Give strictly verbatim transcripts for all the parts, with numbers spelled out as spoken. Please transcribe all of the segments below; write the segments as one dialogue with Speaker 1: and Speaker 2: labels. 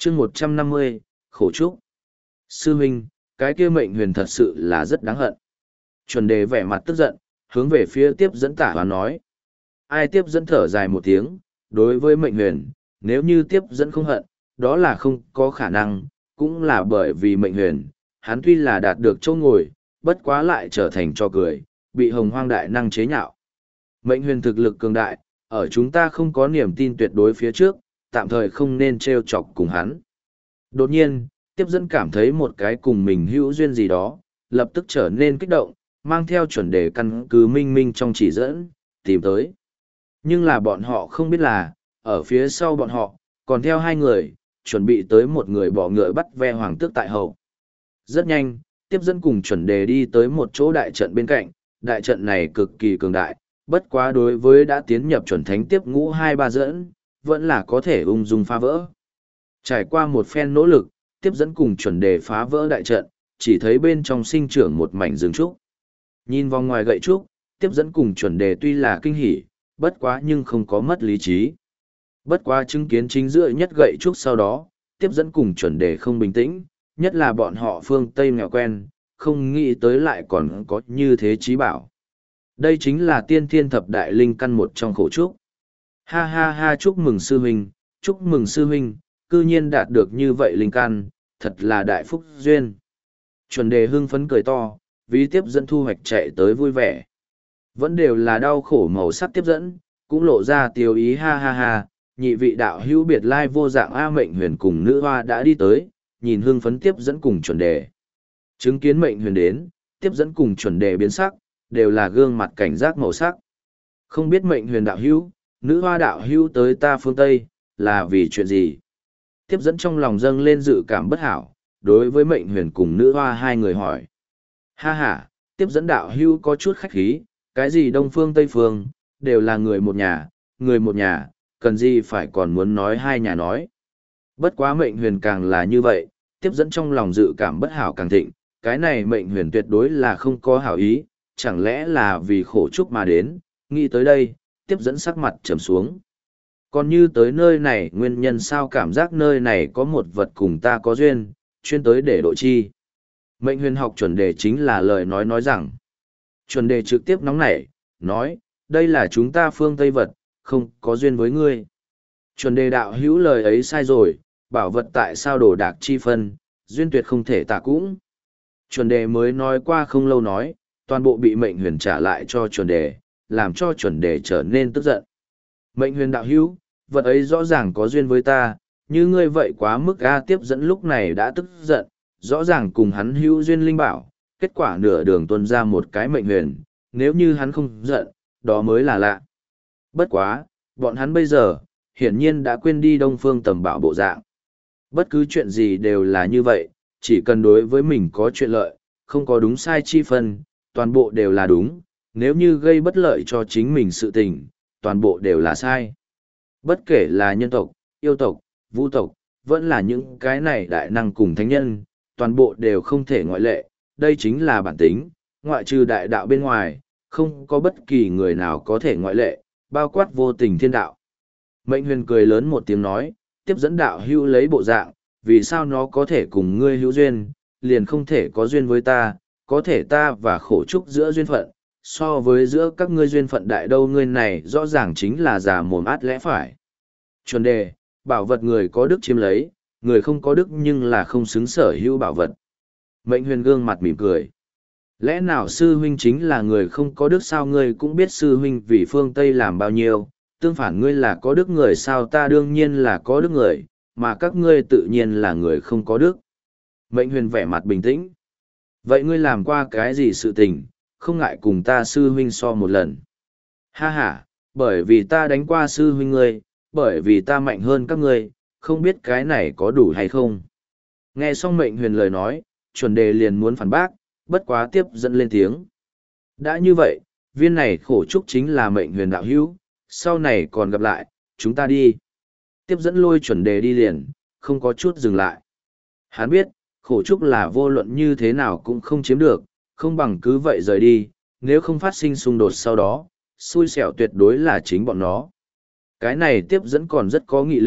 Speaker 1: chương một trăm năm mươi, khổ trúc. Sư huynh, cái kia mệnh huyền thật sự là rất đáng hận. Chuẩn đề vẻ mặt tức giận, hướng về phía tiếp dẫn tả hoán nói. Ai tiếp dẫn thở dài một tiếng, đối với mệnh huyền, nếu như tiếp dẫn không hận, đó là không có khả năng, cũng là bởi vì mệnh huyền, hắn tuy là đạt được chỗ ngồi, bất quá lại trở thành cho cười, bị hồng hoang đại năng chế nhạo. Mệnh huyền thực lực cường đại, ở chúng ta không có niềm tin tuyệt đối phía trước, tạm thời không nên trêu chọc cùng hắn. Đột nhiên, tiếp dẫn cảm thấy một cái cùng mình hữu duyên gì đó, lập tức trở nên kích động, mang theo chuẩn đề căn cứ minh minh trong chỉ dẫn, tìm tới. Nhưng là bọn họ không biết là, ở phía sau bọn họ, còn theo hai người, chuẩn bị tới một người bỏ ngựa bắt ve hoàng tước tại hậu. Rất nhanh, tiếp dẫn cùng chuẩn đề đi tới một chỗ đại trận bên cạnh, đại trận này cực kỳ cường đại, bất quá đối với đã tiến nhập chuẩn thánh tiếp ngũ hai ba dẫn, vẫn là có thể ung dung phá vỡ. Trải qua một phen nỗ lực, tiếp dẫn cùng chuẩn đề phá vỡ đại trận, chỉ thấy bên trong sinh trưởng một mảnh rừng trúc. Nhìn vòng ngoài gậy trúc, tiếp dẫn cùng chuẩn đề tuy là kinh hỉ, bất quá nhưng không có mất lý trí. Bất quá chứng kiến chính giữa nhất gậy trúc sau đó, tiếp dẫn cùng chuẩn đề không bình tĩnh, nhất là bọn họ phương Tây nghèo quen, không nghĩ tới lại còn có như thế trí bảo. Đây chính là tiên thiên thập đại linh căn một trong khổ trúc. Ha ha ha, chúc mừng sư huynh, chúc mừng sư huynh, cư nhiên đạt được như vậy linh căn, thật là đại phúc duyên. Chuẩn đề hưng phấn cười to, vì tiếp dẫn thu hoạch chạy tới vui vẻ. Vẫn đều là đau khổ màu sắc tiếp dẫn, cũng lộ ra tiêu ý ha ha ha, nhị vị đạo hữu biệt lai vô dạng A Mệnh Huyền cùng nữ hoa đã đi tới, nhìn hưng phấn tiếp dẫn cùng chuẩn đề. Chứng kiến Mệnh Huyền đến, tiếp dẫn cùng chuẩn đề biến sắc, đều là gương mặt cảnh giác màu sắc. Không biết Mệnh Huyền đạo hữu, nữ hoa đạo hữu tới ta phương Tây, là vì chuyện gì? Tiếp dẫn trong lòng dâng lên dự cảm bất hảo, đối với Mệnh Huyền cùng nữ hoa hai người hỏi. Ha ha, tiếp dẫn đạo hữu có chút khách khí, cái gì Đông Phương Tây Phương, đều là người một nhà, người một nhà, cần gì phải còn muốn nói hai nhà nói. Bất quá Mệnh Huyền càng là như vậy, tiếp dẫn trong lòng dự cảm bất hảo càng thịnh, cái này Mệnh Huyền tuyệt đối là không có hảo ý, chẳng lẽ là vì khổ trúc mà đến, nghĩ tới đây, tiếp dẫn sắc mặt trầm xuống. Còn như tới nơi này nguyên nhân sao cảm giác nơi này có một vật cùng ta có duyên, chuyên tới để độ chi. Mệnh Huyền học chuẩn đề chính là lời nói nói rằng. Chuẩn đề trực tiếp nóng nảy, nói, đây là chúng ta phương Tây vật, không có duyên với ngươi. Chuẩn đề đạo hữu lời ấy sai rồi, bảo vật tại sao đổ đạc chi phân, duyên tuyệt không thể tả cũng. Chuẩn đề mới nói qua không lâu nói, toàn bộ bị Mệnh Huyền trả lại cho chuẩn đề, làm cho chuẩn đề trở nên tức giận. Mệnh Huyền đạo hữu, vật ấy rõ ràng có duyên với ta, như ngươi vậy quá mức A tiếp dẫn lúc này đã tức giận, rõ ràng cùng hắn hữu duyên linh bảo, kết quả nửa đường tuân ra một cái Mệnh Huyền, nếu như hắn không giận, đó mới là lạ. Bất quá, bọn hắn bây giờ, hiển nhiên đã quên đi Đông Phương Tầm Bảo bộ dạng. Bất cứ chuyện gì đều là như vậy, chỉ cần đối với mình có chuyện lợi, không có đúng sai chi phân, toàn bộ đều là đúng, nếu như gây bất lợi cho chính mình sự tình, toàn bộ đều là sai. Bất kể là nhân tộc, yêu tộc, vũ tộc, vẫn là những cái này đại năng cùng thánh nhân, toàn bộ đều không thể ngoại lệ, đây chính là bản tính, ngoại trừ đại đạo bên ngoài, không có bất kỳ người nào có thể ngoại lệ, bao quát vô tình thiên đạo. Mệnh Huyền cười lớn một tiếng nói, tiếp dẫn đạo hữu lấy bộ dạng, vì sao nó có thể cùng ngươi hữu duyên, liền không thể có duyên với ta, có thể ta và khổ trúc giữa duyên phận, so với giữa các ngươi duyên phận đại đâu ngươi này rõ ràng chính là già mồm át lẽ phải. Chuẩn đề, bảo vật người có đức chiếm lấy, người không có đức nhưng là không xứng sở hữu bảo vật. Mệnh Huyền gương mặt mỉm cười. Lẽ nào sư huynh chính là người không có đức sao ngươi cũng biết sư huynh vì phương Tây làm bao nhiêu, tương phản ngươi là có đức người sao ta đương nhiên là có đức người, mà các ngươi tự nhiên là người không có đức. Mệnh Huyền vẻ mặt bình tĩnh. Vậy ngươi làm qua cái gì sự tình, không ngại cùng ta sư huynh so một lần. Ha ha, bởi vì ta đánh qua sư huynh ngươi, bởi vì ta mạnh hơn các ngươi, không biết cái này có đủ hay không. Nghe xong Mệnh Huyền lời nói, chuẩn đề liền muốn phản bác, bất quá tiếp dẫn lên tiếng. Đã như vậy, viên này khổ trúc chính là Mệnh Huyền đạo hữu, sau này còn gặp lại, chúng ta đi. Tiếp dẫn lôi chuẩn đề đi liền, không có chút dừng lại. Hắn biết, khổ trúc là vô luận như thế nào cũng không chiếm được, không bằng cứ vậy rời đi, nếu không phát sinh xung đột sau đó, xui xẻo tuyệt đối là chính bọn nó. Cái này tiếp dẫn còn rất có nghị lực,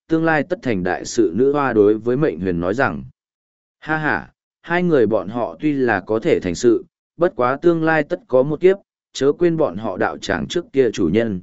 Speaker 1: tương lai tất thành đại sự nữ hoa đối với mệnh huyền nói rằng. Ha ha, hai người bọn họ tuy là có thể thành sự, bất quá tương lai tất có một kiếp, chớ quên bọn họ đạo tràng trước kia chủ nhân.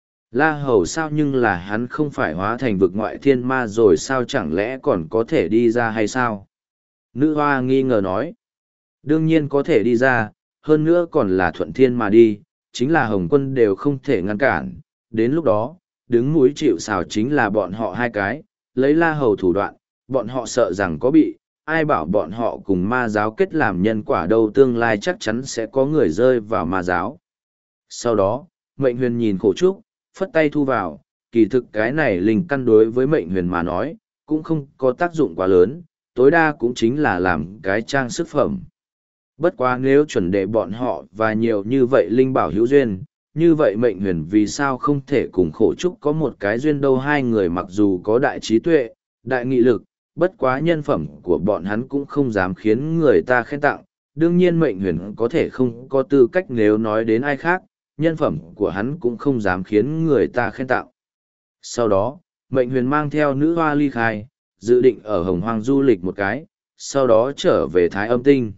Speaker 1: La Hầu sao nhưng là hắn không phải hóa thành vực ngoại thiên ma rồi sao chẳng lẽ còn có thể đi ra hay sao? Nữ hoa nghi ngờ nói. Đương nhiên có thể đi ra, hơn nữa còn là thuận thiên mà đi, chính là Hồng Quân đều không thể ngăn cản. Đến lúc đó, đứng mũi chịu sào chính là bọn họ hai cái, lấy La Hầu thủ đoạn, bọn họ sợ rằng có bị, ai bảo bọn họ cùng ma giáo kết làm nhân quả đâu tương lai chắc chắn sẽ có người rơi vào ma giáo. Sau đó, mệnh huyền nhìn khổ trúc, phất tay thu vào, kỳ thực cái này linh căn đối với mệnh huyền mà nói, cũng không có tác dụng quá lớn, tối đa cũng chính là làm cái trang sức phẩm. Bất quá nếu chuẩn đệ bọn họ và nhiều như vậy linh bảo hữu duyên, như vậy mệnh huyền vì sao không thể cùng khổ trúc có một cái duyên đâu hai người mặc dù có đại trí tuệ, đại nghị lực, bất quá nhân phẩm của bọn hắn cũng không dám khiến người ta khen tặng, đương nhiên mệnh huyền có thể không có tư cách nếu nói đến ai khác, nhân phẩm của hắn cũng không dám khiến người ta khen tặng. Sau đó, mệnh huyền mang theo nữ hoa ly khai, dự định ở Hồng Hoang du lịch một cái, sau đó trở về Thái Âm Tinh.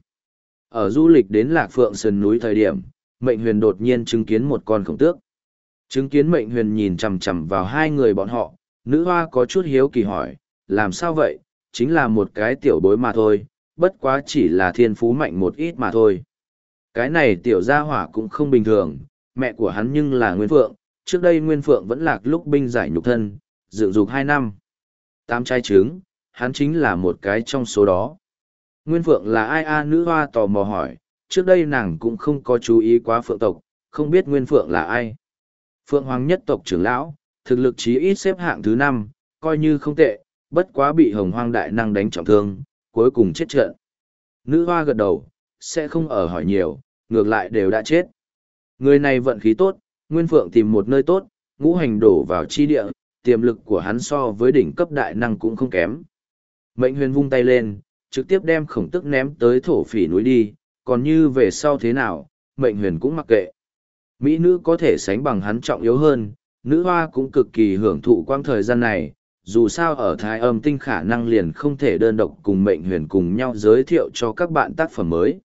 Speaker 1: Ở du lịch đến Lạc Phượng Sườn núi thời điểm, mệnh huyền đột nhiên chứng kiến một con khổng tước. Chứng kiến mệnh huyền nhìn chằm chằm vào hai người bọn họ, nữ hoa có chút hiếu kỳ hỏi, làm sao vậy, chính là một cái tiểu bối mà thôi, bất quá chỉ là thiên phú mạnh một ít mà thôi. Cái này tiểu gia hỏa cũng không bình thường, mẹ của hắn nhưng là Nguyên Phượng, trước đây Nguyên Phượng vẫn lạc lúc binh giải nhục thân, dựng dục hai năm. Tám trai trứng, hắn chính là một cái trong số đó. Nguyên Phượng là ai a nữ hoa tò mò hỏi, trước đây nàng cũng không có chú ý quá Phượng tộc, không biết Nguyên Phượng là ai. Phượng Hoàng nhất tộc trưởng lão, thực lực chí ít xếp hạng thứ năm, coi như không tệ, bất quá bị Hồng Hoang đại năng đánh trọng thương, cuối cùng chết trận. Nữ hoa gật đầu, sẽ không ở hỏi nhiều, ngược lại đều đã chết. Người này vận khí tốt, Nguyên Phượng tìm một nơi tốt, ngũ hành đổ vào chi địa, tiềm lực của hắn so với đỉnh cấp đại năng cũng không kém. Mệnh huyền vung tay lên, trực tiếp đem khổng tức ném tới thổ phỉ núi đi, còn như về sau thế nào, mệnh huyền cũng mặc kệ. Mỹ nữ có thể sánh bằng hắn trọng yếu hơn, nữ hoa cũng cực kỳ hưởng thụ quang thời gian này, dù sao ở Thái Âm Tinh khả năng liền không thể đơn độc cùng mệnh huyền cùng nhau giới thiệu cho các bạn tác phẩm mới.